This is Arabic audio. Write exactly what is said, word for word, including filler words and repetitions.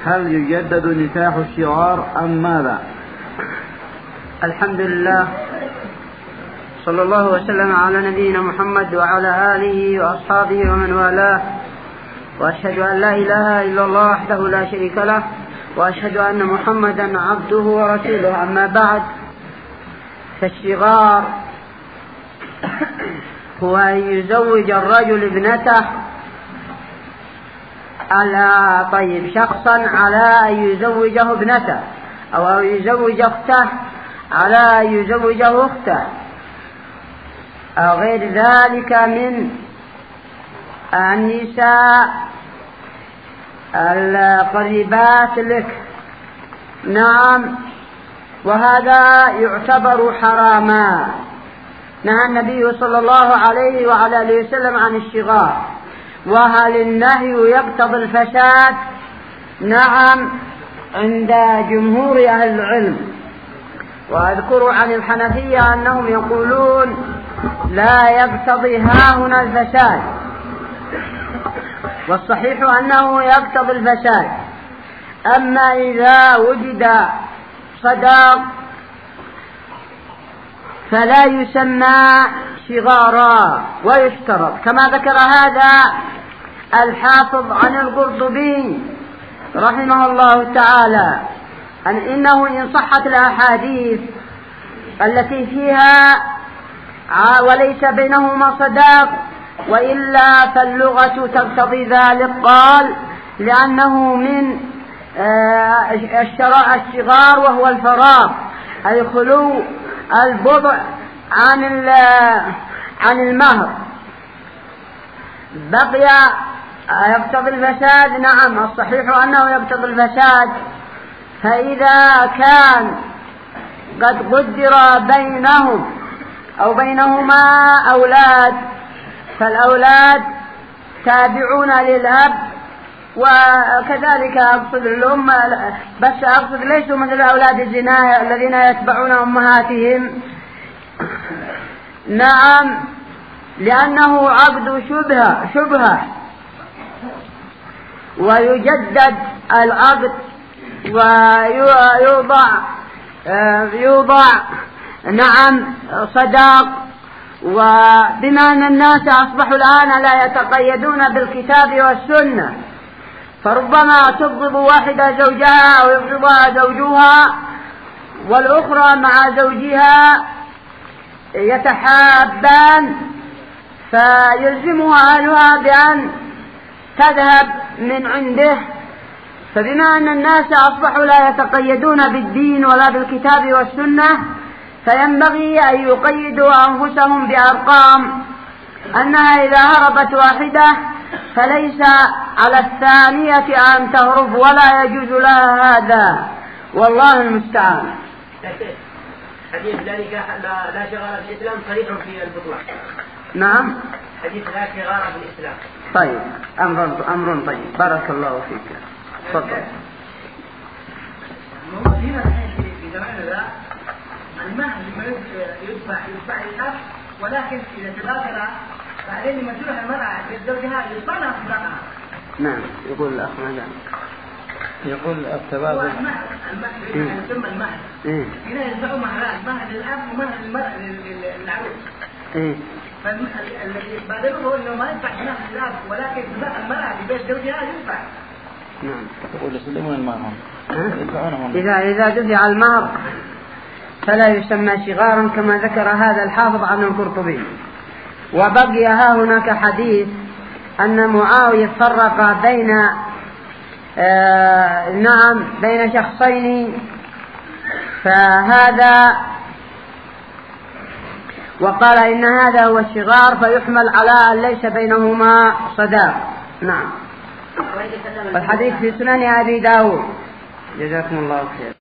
هل يجدد نكاح الشغار أم ماذا؟ الحمد لله، صلى الله وسلم على نبينا محمد وعلى آله وأصحابه ومن والاه، وأشهد أن لا إله إلا الله وحده لا شريك له، وأشهد أن محمدا عبده ورسوله. أما بعد، فالشغار هو أن يزوج الرجل ابنته على طيب شخصا على أن يزوجه ابنته، أو أن يزوج أخته على أن يزوجه أخته، أو غير ذلك من النساء القريبات لك. نعم، وهذا يعتبر حراما. نهى النبي صلى الله عليه وعلى آله وسلم عن الشغار. وهل النهي يقتضي الفساد؟ نعم، عند جمهور أهل العلم. وأذكر عن الحنفية أنهم يقولون لا يقتضي هاهنا الفساد، والصحيح أنه يقتضي الفساد. أما إذا وجد صداق فلا يسمى شغارا، ويشترط كما ذكر هذا الحافظ عن القرطبي رحمه الله تعالى أن إنه إن صحت الأحاديث التي فيها وليس بينهما صداق وإلا فاللغة تقتضي ذلك. قال لأنه من الشغار وهو الفراغ، أي خلو البضع عن عن المهر. بقي يقتضي الفساد. نعم، الصحيح أنه يقتضي الفساد. فإذا كان قد قدر بينهم أو بينهما أولاد، فالأولاد تابعون للأب، وكذلك أقصد الأم، بس أقصد ليسوا مثل أولاد الزنا الذين يتبعون أمهاتهم. نعم، لأنه عقد شبهة شبهة ويجدد العقد ويوضع يوضع نعم صداق. وبما أن الناس أصبحوا الآن لا يتقيدون بالكتاب والسنة، فربما تغضب واحدة زوجها أو يغضبها زوجها، والأخرى مع زوجها يتحابان، فيلزمها أهلها بأن تذهب من عنده. فبما أن الناس أصبحوا لا يتقيدون بالدين ولا بالكتاب والسنة، فينبغي أن يقيدوا أنفسهم بأرقام، أنها إذا هربت واحدة فليس على الثانية أن تهرب، ولا يجوز لها هذا، والله المستعان. حديث لا نكاح لا شغار في الإسلام صريح في البطلان. نعم، حديث لا شغار في الإسلام. طيب، أمر أمر طيب، بارك الله فيك. تفضل. هنا الحين في زماننا ذا المهر لما يدفع يدفع للأب، ولكن إذا تبادر بعدين لما تروح المرأة لزوجها يدفع لها صداقها. نعم، يقول الأخ ماذا؟ يقول التبادل. المهر المهر يسمى المهر. إيه. هنا يدفعوا مهران، مهر للأب ومهر للمرأة للعروس. إيه. فالذي بادره هو إنه ما يدفع مهر للأب، ولكن المرأة في بيت زوجها يدفع. نعم. يقول يسلمون المهر. إذا إذا دفع المهر فلا يسمى شغارا كما ذكر هذا الحافظ عن القرطبي. وبقي ها هناك حديث أن معاوية فرق بين آه نعم بين شخصين، فهذا وقال إن هذا هو الشغار، فيحمل على أن ليس بينهما صداق. نعم، والحديث في سنن أبي داود. جزاكم الله خير.